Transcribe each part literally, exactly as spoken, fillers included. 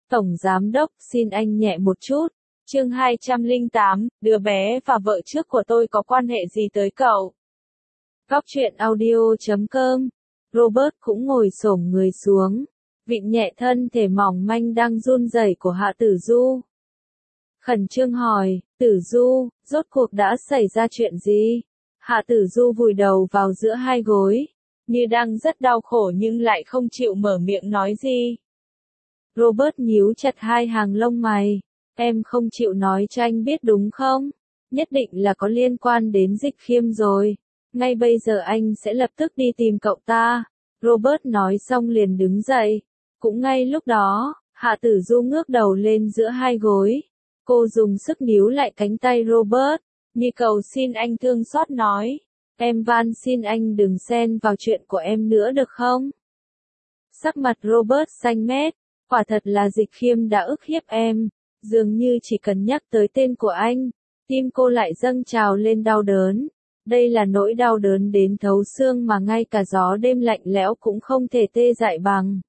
Tổng Giám Đốc, xin anh nhẹ một chút. Chương hai trăm lẻ tám, đứa bé và vợ trước của tôi có quan hệ gì tới cậu? Góc truyện audio chấm com. Robert cũng ngồi xổm người xuống, vịn nhẹ thân thể mỏng manh đang run rẩy của Hạ Tử Du. Khẩn trương hỏi, Tử Du, rốt cuộc đã xảy ra chuyện gì? Hạ Tử Du vùi đầu vào giữa hai gối, như đang rất đau khổ nhưng lại không chịu mở miệng nói gì. Robert nhíu chặt hai hàng lông mày, em không chịu nói cho anh biết đúng không? Nhất định là có liên quan đến Dịch Khiêm rồi. Ngay bây giờ anh sẽ lập tức đi tìm cậu ta. Robert nói xong liền đứng dậy. Cũng ngay lúc đó, Hạ Tử Du ngước đầu lên giữa hai gối. Cô dùng sức níu lại cánh tay Robert, như cầu xin anh thương xót nói. Em van xin anh đừng xen vào chuyện của em nữa được không? Sắc mặt Robert xanh mét, quả thật là Dịch Khiêm đã ức hiếp em. Dường như chỉ cần nhắc tới tên của anh, tim cô lại dâng trào lên đau đớn. Đây là nỗi đau đớn đến thấu xương mà ngay cả gió đêm lạnh lẽo cũng không thể tê dại bằng.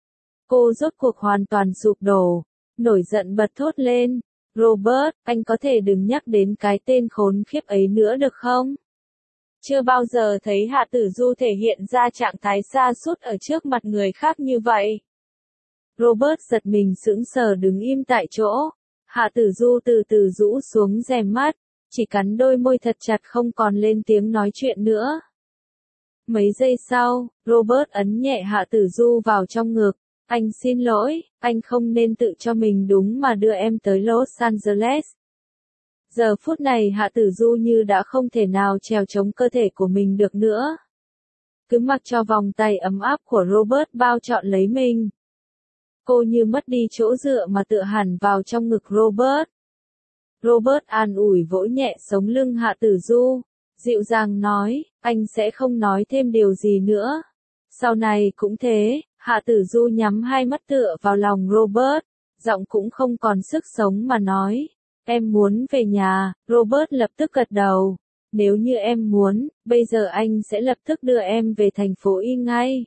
Cô rốt cuộc hoàn toàn sụp đổ, nổi giận bật thốt lên. Robert, anh có thể đừng nhắc đến cái tên khốn khiếp ấy nữa được không? Chưa bao giờ thấy Hạ Tử Du thể hiện ra trạng thái sa sút ở trước mặt người khác như vậy. Robert giật mình sững sờ đứng im tại chỗ. Hạ Tử Du từ từ rũ xuống rèm mắt, chỉ cắn đôi môi thật chặt không còn lên tiếng nói chuyện nữa. Mấy giây sau, Robert ấn nhẹ Hạ Tử Du vào trong ngực. Anh xin lỗi, anh không nên tự cho mình đúng mà đưa em tới Los Angeles. Giờ phút này Hạ Tử Du như đã không thể nào trèo chống cơ thể của mình được nữa. Cứ mặc cho vòng tay ấm áp của Robert bao trọn lấy mình. Cô như mất đi chỗ dựa mà tựa hẳn vào trong ngực Robert. Robert an ủi vỗ nhẹ sống lưng Hạ Tử Du, dịu dàng nói, anh sẽ không nói thêm điều gì nữa. Sau này cũng thế. Hạ Tử Du nhắm hai mắt tựa vào lòng Robert, giọng cũng không còn sức sống mà nói, em muốn về nhà. Robert lập tức gật đầu, nếu như em muốn, bây giờ anh sẽ lập tức đưa em về thành phố Y ngay.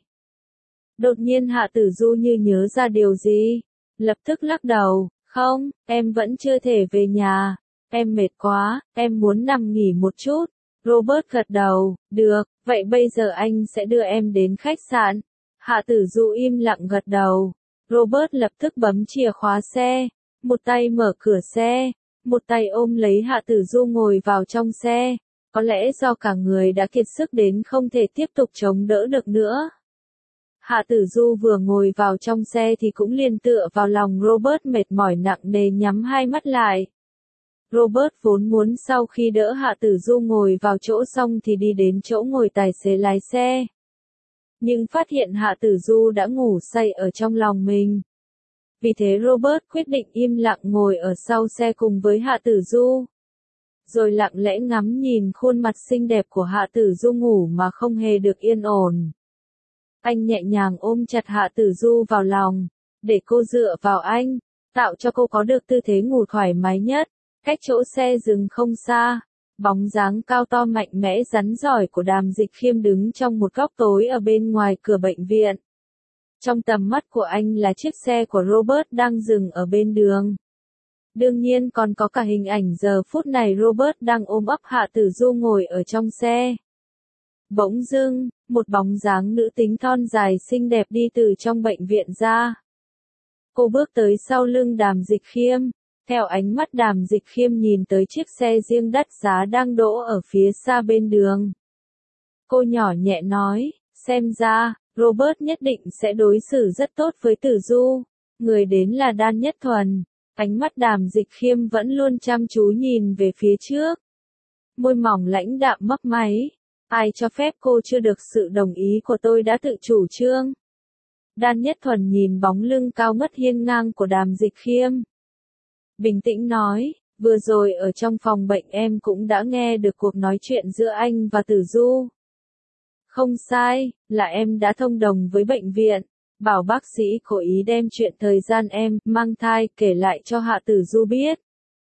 Đột nhiên Hạ Tử Du như nhớ ra điều gì, lập tức lắc đầu, không, em vẫn chưa thể về nhà, em mệt quá, em muốn nằm nghỉ một chút. Robert gật đầu, được, vậy bây giờ anh sẽ đưa em đến khách sạn. Hạ Tử Du im lặng gật đầu. Robert lập tức bấm chìa khóa xe, một tay mở cửa xe, một tay ôm lấy Hạ Tử Du ngồi vào trong xe. Có lẽ do cả người đã kiệt sức đến không thể tiếp tục chống đỡ được nữa. Hạ Tử Du vừa ngồi vào trong xe thì cũng liền tựa vào lòng Robert mệt mỏi nặng nề nhắm hai mắt lại. Robert vốn muốn sau khi đỡ Hạ Tử Du ngồi vào chỗ xong thì đi đến chỗ ngồi tài xế lái xe. Nhưng phát hiện Hạ Tử Du đã ngủ say ở trong lòng mình. Vì thế Robert quyết định im lặng ngồi ở sau xe cùng với Hạ Tử Du. Rồi lặng lẽ ngắm nhìn khuôn mặt xinh đẹp của Hạ Tử Du ngủ mà không hề được yên ổn. Anh nhẹ nhàng ôm chặt Hạ Tử Du vào lòng, để cô dựa vào anh, tạo cho cô có được tư thế ngủ thoải mái nhất. Cách chỗ xe dừng không xa, bóng dáng cao to mạnh mẽ rắn giỏi của Đàm Dịch Khiêm đứng trong một góc tối ở bên ngoài cửa bệnh viện. Trong tầm mắt của anh là chiếc xe của Robert đang dừng ở bên đường. Đương nhiên còn có cả hình ảnh giờ phút này Robert đang ôm ấp Hạ Tử Du ngồi ở trong xe. Bỗng dưng, một bóng dáng nữ tính thon dài xinh đẹp đi từ trong bệnh viện ra. Cô bước tới sau lưng Đàm Dịch Khiêm. Theo ánh mắt Đàm Dịch Khiêm nhìn tới chiếc xe riêng đắt giá đang đỗ ở phía xa bên đường. Cô nhỏ nhẹ nói, xem ra, Robert nhất định sẽ đối xử rất tốt với Tử Du. Người đến là Đan Nhất Thuần. Ánh mắt Đàm Dịch Khiêm vẫn luôn chăm chú nhìn về phía trước. Môi mỏng lãnh đạm mấp máy. Ai cho phép cô chưa được sự đồng ý của tôi đã tự chủ trương. Đan Nhất Thuần nhìn bóng lưng cao ngất hiên ngang của Đàm Dịch Khiêm. Bình tĩnh nói, vừa rồi ở trong phòng bệnh em cũng đã nghe được cuộc nói chuyện giữa anh và Tử Du. Không sai, là em đã thông đồng với bệnh viện, bảo bác sĩ cố ý đem chuyện thời gian em mang thai kể lại cho Hạ Tử Du biết.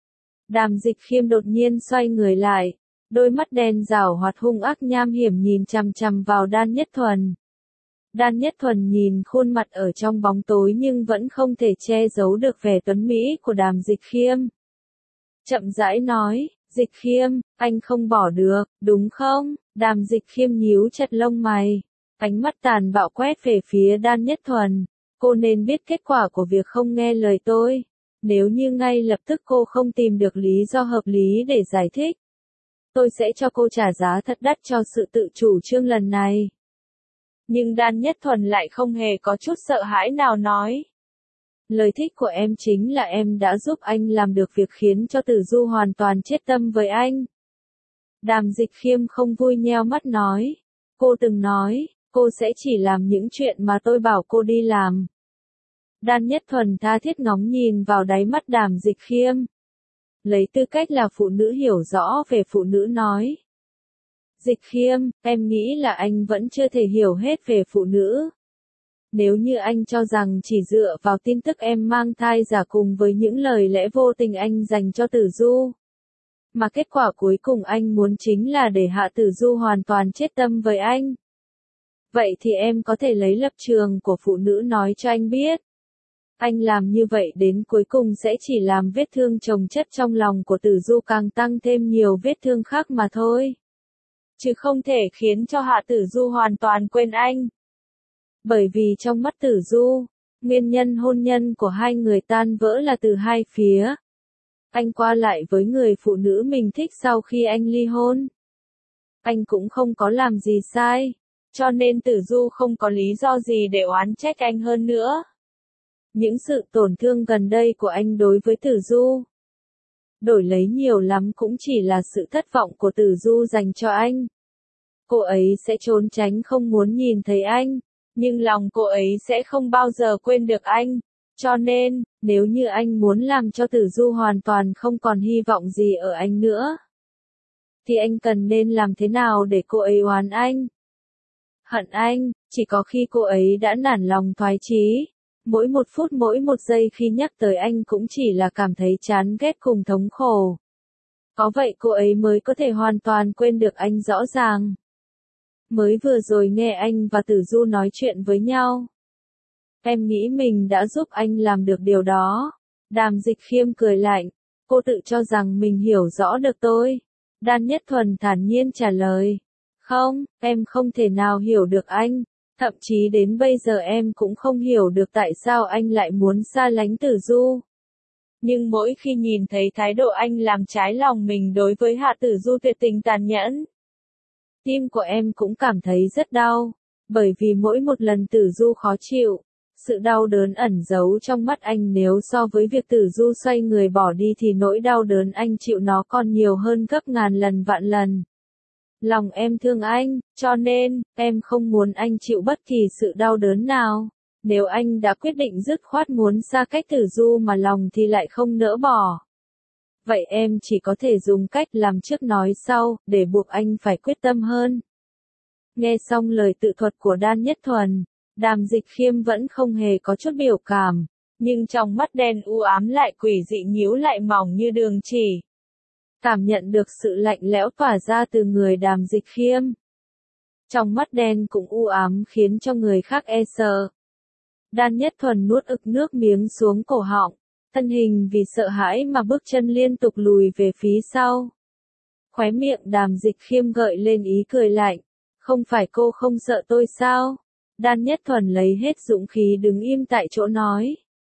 Đàm Dịch Khiêm đột nhiên xoay người lại, đôi mắt đen rảo hoạt hung ác nham hiểm nhìn chằm chằm vào Đan Nhất Thuần. Đan Nhất Thuần nhìn khuôn mặt ở trong bóng tối nhưng vẫn không thể che giấu được vẻ tuấn mỹ của Đàm Dịch Khiêm. Chậm rãi nói, Dịch Khiêm, anh không bỏ được, đúng không? Đàm Dịch Khiêm nhíu chặt lông mày. Ánh mắt tàn bạo quét về phía Đan Nhất Thuần. Cô nên biết kết quả của việc không nghe lời tôi. Nếu như ngay lập tức cô không tìm được lý do hợp lý để giải thích, tôi sẽ cho cô trả giá thật đắt cho sự tự chủ trương lần này. Nhưng Đan Nhất Thuần lại không hề có chút sợ hãi nào nói. Lời thích của em chính là em đã giúp anh làm được việc khiến cho Tử Du hoàn toàn chết tâm với anh. Đàm Dịch Khiêm không vui nheo mắt nói. Cô từng nói, cô sẽ chỉ làm những chuyện mà tôi bảo cô đi làm. Đan Nhất Thuần tha thiết ngóng nhìn vào đáy mắt Đàm Dịch Khiêm. Lấy tư cách là phụ nữ hiểu rõ về phụ nữ nói. Dịch Khiêm, em nghĩ là anh vẫn chưa thể hiểu hết về phụ nữ. Nếu như anh cho rằng chỉ dựa vào tin tức em mang thai giả cùng với những lời lẽ vô tình anh dành cho Tử Du, mà kết quả cuối cùng anh muốn chính là để Hạ Tử Du hoàn toàn chết tâm với anh, vậy thì em có thể lấy lập trường của phụ nữ nói cho anh biết. Anh làm như vậy đến cuối cùng sẽ chỉ làm vết thương chồng chất trong lòng của Tử Du càng tăng thêm nhiều vết thương khác mà thôi. Chứ không thể khiến cho Hạ Tử Du hoàn toàn quên anh. Bởi vì trong mắt Tử Du, nguyên nhân hôn nhân của hai người tan vỡ là từ hai phía. Anh qua lại với người phụ nữ mình thích sau khi anh ly hôn. Anh cũng không có làm gì sai, cho nên Tử Du không có lý do gì để oán trách anh hơn nữa. Những sự tổn thương gần đây của anh đối với Tử Du, đổi lấy nhiều lắm cũng chỉ là sự thất vọng của Tử Du dành cho anh. Cô ấy sẽ trốn tránh không muốn nhìn thấy anh, nhưng lòng cô ấy sẽ không bao giờ quên được anh. Cho nên, nếu như anh muốn làm cho Tử Du hoàn toàn không còn hy vọng gì ở anh nữa, thì anh cần nên làm thế nào để cô ấy oán anh, hận anh, chỉ có khi cô ấy đã nản lòng thoái chí. Mỗi một phút mỗi một giây khi nhắc tới anh cũng chỉ là cảm thấy chán ghét cùng thống khổ. Có vậy cô ấy mới có thể hoàn toàn quên được anh rõ ràng. Mới vừa rồi nghe anh và Tử Du nói chuyện với nhau, em nghĩ mình đã giúp anh làm được điều đó. Đàm Dịch Khiêm cười lạnh, cô tự cho rằng mình hiểu rõ được tôi. Đan Nhất Thuần thản nhiên trả lời, không, em không thể nào hiểu được anh. Thậm chí đến bây giờ em cũng không hiểu được tại sao anh lại muốn xa lánh Tử Du. Nhưng mỗi khi nhìn thấy thái độ anh làm trái lòng mình đối với Hạ Tử Du tuyệt tình tàn nhẫn, tim của em cũng cảm thấy rất đau, bởi vì mỗi một lần Tử Du khó chịu, sự đau đớn ẩn giấu trong mắt anh nếu so với việc Tử Du xoay người bỏ đi thì nỗi đau đớn anh chịu nó còn nhiều hơn gấp ngàn lần vạn lần. Lòng em thương anh, cho nên, em không muốn anh chịu bất kỳ sự đau đớn nào. Nếu anh đã quyết định dứt khoát muốn xa cách Tử Du mà lòng thì lại không nỡ bỏ, vậy em chỉ có thể dùng cách làm trước nói sau, để buộc anh phải quyết tâm hơn. Nghe xong lời tự thuật của Đan Nhất Thuần, Đàm Dịch Khiêm vẫn không hề có chút biểu cảm, nhưng trong mắt đen u ám lại quỷ dị nhíu lại mỏng như đường chỉ. Cảm nhận được sự lạnh lẽo tỏa ra từ người Đàm Dịch Khiêm. Trong mắt đen cũng u ám khiến cho người khác e sợ. Đan Nhất Thuần nuốt ực nước miếng xuống cổ họng, thân hình vì sợ hãi mà bước chân liên tục lùi về phía sau. Khóe miệng Đàm Dịch Khiêm gợi lên ý cười lạnh, không phải cô không sợ tôi sao? Đan Nhất Thuần lấy hết dũng khí đứng im tại chỗ nói.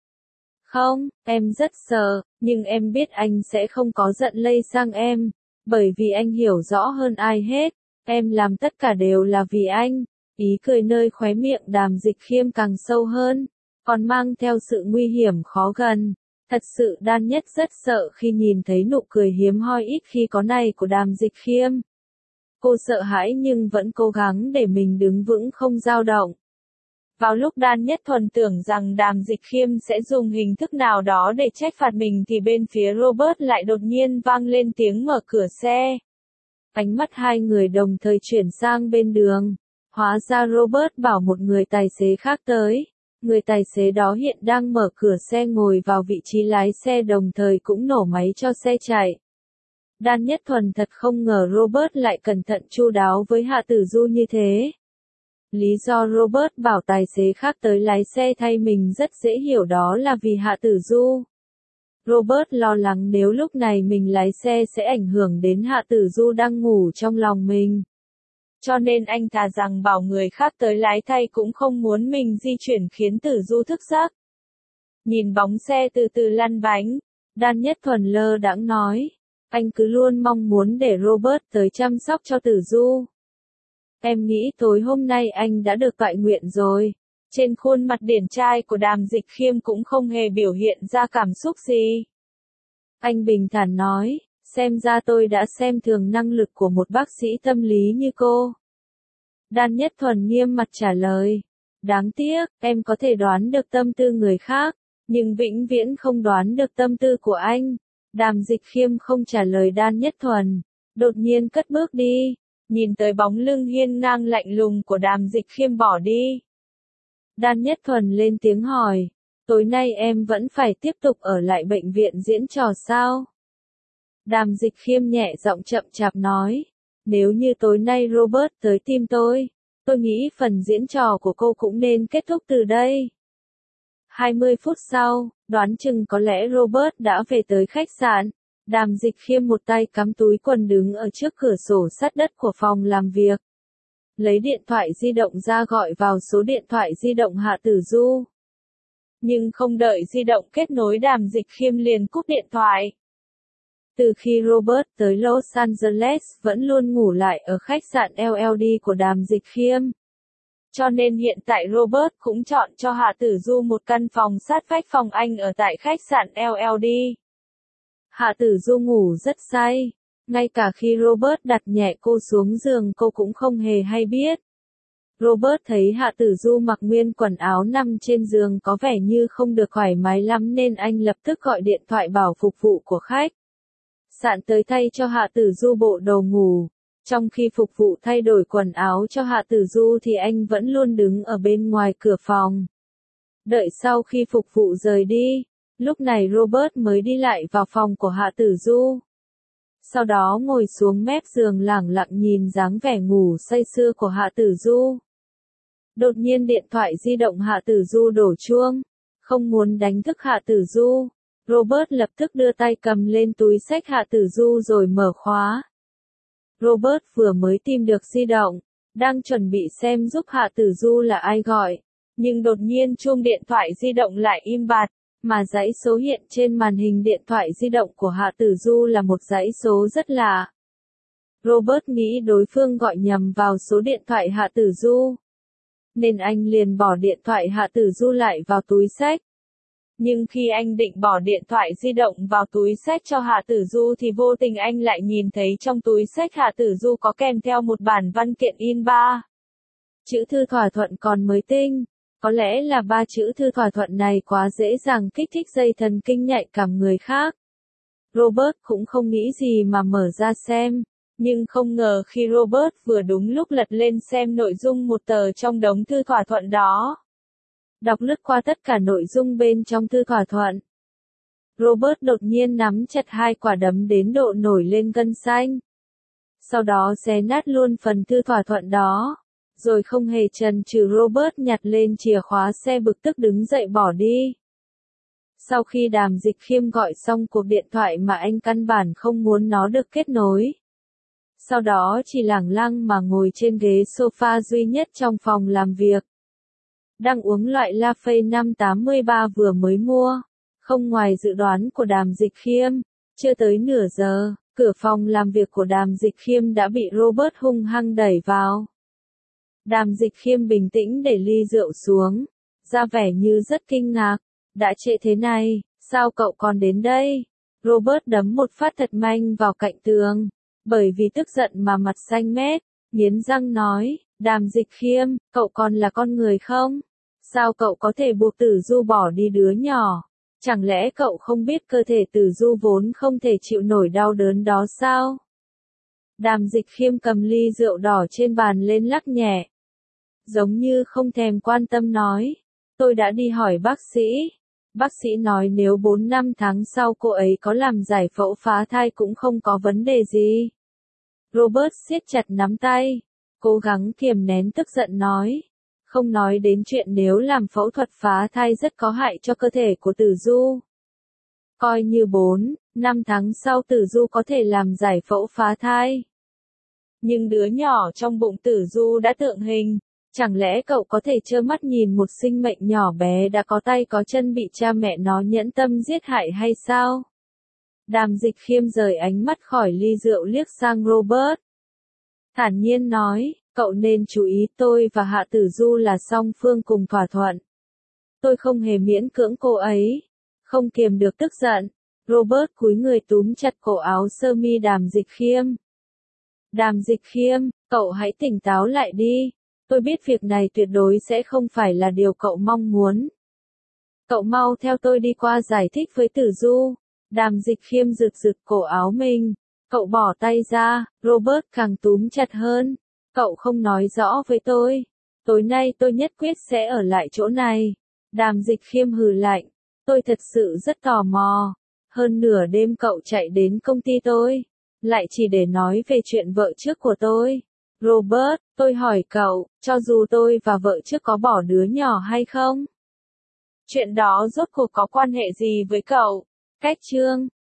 Không, em rất sợ, nhưng em biết anh sẽ không có giận lây sang em, bởi vì anh hiểu rõ hơn ai hết, em làm tất cả đều là vì anh. Ý cười nơi khóe miệng Đàm Dịch Khiêm càng sâu hơn, còn mang theo sự nguy hiểm khó gần. Thật sự Đan Nhất rất sợ khi nhìn thấy nụ cười hiếm hoi ít khi có này của Đàm Dịch Khiêm. Cô sợ hãi nhưng vẫn cố gắng để mình đứng vững không dao động. Vào lúc Đan Nhất Thuần tưởng rằng Đàm Dịch Khiêm sẽ dùng hình thức nào đó để trách phạt mình thì bên phía Robert lại đột nhiên vang lên tiếng mở cửa xe. Ánh mắt hai người đồng thời chuyển sang bên đường. Hóa ra Robert bảo một người tài xế khác tới. Người tài xế đó hiện đang mở cửa xe ngồi vào vị trí lái xe đồng thời cũng nổ máy cho xe chạy. Đan Nhất Thuần thật không ngờ Robert lại cẩn thận chu đáo với Hạ Tử Du như thế. Lý do Robert bảo tài xế khác tới lái xe thay mình rất dễ hiểu, đó là vì Hạ Tử Du. Robert lo lắng nếu lúc này mình lái xe sẽ ảnh hưởng đến Hạ Tử Du đang ngủ trong lòng mình. Cho nên anh thà rằng bảo người khác tới lái thay cũng không muốn mình di chuyển khiến Tử Du thức giấc. Nhìn bóng xe từ từ lăn bánh, Đan Nhất Thuần lơ đãng nói, anh cứ luôn mong muốn để Robert tới chăm sóc cho Tử Du. Em nghĩ tối hôm nay anh đã được toại nguyện rồi. Trên khuôn mặt điển trai của Đàm Dịch Khiêm cũng không hề biểu hiện ra cảm xúc gì. Anh bình thản nói, xem ra tôi đã xem thường năng lực của một bác sĩ tâm lý như cô. Đan Nhất Thuần nghiêm mặt trả lời, đáng tiếc, em có thể đoán được tâm tư người khác, nhưng vĩnh viễn không đoán được tâm tư của anh. Đàm Dịch Khiêm không trả lời Đan Nhất Thuần, đột nhiên cất bước đi, nhìn tới bóng lưng hiên ngang lạnh lùng của Đàm Dịch Khiêm bỏ đi. Đan Nhất Thuần lên tiếng hỏi, tối nay em vẫn phải tiếp tục ở lại bệnh viện diễn trò sao? Đàm Dịch Khiêm nhẹ giọng chậm chạp nói, nếu như tối nay Robert tới tìm tôi, tôi nghĩ phần diễn trò của cô cũng nên kết thúc từ đây. hai mươi phút sau, đoán chừng có lẽ Robert đã về tới khách sạn. Đàm Dịch Khiêm một tay cắm túi quần đứng ở trước cửa sổ sắt đất của phòng làm việc. Lấy điện thoại di động ra gọi vào số điện thoại di động Hạ Tử Du. Nhưng không đợi di động kết nối, Đàm Dịch Khiêm liền cúp điện thoại. Từ khi Robert tới Los Angeles vẫn luôn ngủ lại ở khách sạn L L D của Đàm Dịch Khiêm. Cho nên hiện tại Robert cũng chọn cho Hạ Tử Du một căn phòng sát vách phòng anh ở tại khách sạn L L D. Hạ Tử Du ngủ rất say, ngay cả khi Robert đặt nhẹ cô xuống giường cô cũng không hề hay biết. Robert thấy Hạ Tử Du mặc nguyên quần áo nằm trên giường có vẻ như không được thoải mái lắm nên anh lập tức gọi điện thoại bảo phục vụ của khách sạn tới thay cho Hạ Tử Du bộ đồ ngủ. Trong khi phục vụ thay đổi quần áo cho Hạ Tử Du thì anh vẫn luôn đứng ở bên ngoài cửa phòng. Đợi sau khi phục vụ rời đi, lúc này Robert mới đi lại vào phòng của Hạ Tử Du. Sau đó ngồi xuống mép giường lẳng lặng nhìn dáng vẻ ngủ say sưa của Hạ Tử Du. Đột nhiên điện thoại di động Hạ Tử Du đổ chuông. Không muốn đánh thức Hạ Tử Du, Robert lập tức đưa tay cầm lên túi xách Hạ Tử Du rồi mở khóa. Robert vừa mới tìm được di động, đang chuẩn bị xem giúp Hạ Tử Du là ai gọi, nhưng đột nhiên chuông điện thoại di động lại im bặt, mà dãy số hiện trên màn hình điện thoại di động của Hạ Tử Du là một dãy số rất lạ. Robert nghĩ đối phương gọi nhầm vào số điện thoại Hạ Tử Du, nên anh liền bỏ điện thoại Hạ Tử Du lại vào túi xách. Nhưng khi anh định bỏ điện thoại di động vào túi xách cho Hạ Tử Du thì vô tình anh lại nhìn thấy trong túi xách Hạ Tử Du có kèm theo một bản văn kiện in ba chữ thư thỏa thuận còn mới tinh. Có lẽ là ba chữ thư thỏa thuận này quá dễ dàng kích thích dây thần kinh nhạy cảm người khác. Robert cũng không nghĩ gì mà mở ra xem, nhưng không ngờ khi Robert vừa đúng lúc lật lên xem nội dung một tờ trong đống thư thỏa thuận đó. Đọc lướt qua tất cả nội dung bên trong thư thỏa thuận, Robert đột nhiên nắm chặt hai quả đấm đến độ nổi lên gân xanh. Sau đó xé nát luôn phần thư thỏa thuận đó, rồi không hề chần chừ Robert nhặt lên chìa khóa xe bực tức đứng dậy bỏ đi. Sau khi Đàm Dịch Khiêm gọi xong cuộc điện thoại mà anh căn bản không muốn nó được kết nối. Sau đó chỉ lẳng lăng mà ngồi trên ghế sofa duy nhất trong phòng làm việc. Đang uống loại Laffy năm tám ba vừa mới mua. Không ngoài dự đoán của Đàm Dịch Khiêm, chưa tới nửa giờ, cửa phòng làm việc của Đàm Dịch Khiêm đã bị Robert hung hăng đẩy vào. Đàm Dịch Khiêm bình tĩnh để ly rượu xuống, ra vẻ như rất kinh ngạc. Đã trễ thế này, sao cậu còn đến đây? Robert đấm một phát thật mạnh vào cạnh tường, bởi vì tức giận mà mặt xanh mét, nghiến răng nói, Đàm Dịch Khiêm, cậu còn là con người không? Sao cậu có thể buộc Tử Du bỏ đi đứa nhỏ? Chẳng lẽ cậu không biết cơ thể Tử Du vốn không thể chịu nổi đau đớn đó sao? Đàm Dịch Khiêm cầm ly rượu đỏ trên bàn lên lắc nhẹ. Giống như không thèm quan tâm nói, tôi đã đi hỏi bác sĩ. Bác sĩ nói nếu bốn năm tháng sau cô ấy có làm giải phẫu phá thai cũng không có vấn đề gì. Robert siết chặt nắm tay. cố gắng kiềm nén tức giận nói. Không nói đến chuyện nếu làm phẫu thuật phá thai rất có hại cho cơ thể của Tử Du. Coi như bốn, năm tháng sau Tử Du có thể làm giải phẫu phá thai. Nhưng đứa nhỏ trong bụng Tử Du đã tượng hình, chẳng lẽ cậu có thể trơ mắt nhìn một sinh mệnh nhỏ bé đã có tay có chân bị cha mẹ nó nhẫn tâm giết hại hay sao? Đàm Dịch Khiêm rời ánh mắt khỏi ly rượu liếc sang Robert. Thản nhiên nói, cậu nên chú ý tôi và Hạ Tử Du là song phương cùng thỏa thuận. Tôi không hề miễn cưỡng cô ấy. Không kiềm được tức giận, Robert cúi người túm chặt cổ áo sơ mi Đàm Dịch Khiêm. Đàm Dịch Khiêm, cậu hãy tỉnh táo lại đi. Tôi biết việc này tuyệt đối sẽ không phải là điều cậu mong muốn. Cậu mau theo tôi đi qua giải thích với Tử Du. Đàm Dịch Khiêm rực rực cổ áo mình. Cậu bỏ tay ra, Robert càng túm chặt hơn. Cậu không nói rõ với tôi. Tối nay tôi nhất quyết sẽ ở lại chỗ này. Đàm Dịch Khiêm hừ lạnh. Tôi thật sự rất tò mò. Hơn nửa đêm cậu chạy đến công ty tôi. Lại chỉ để nói về chuyện vợ trước của tôi. Robert, tôi hỏi cậu, cho dù tôi và vợ trước có bỏ đứa nhỏ hay không? Chuyện đó rốt cuộc có quan hệ gì với cậu? Cách chương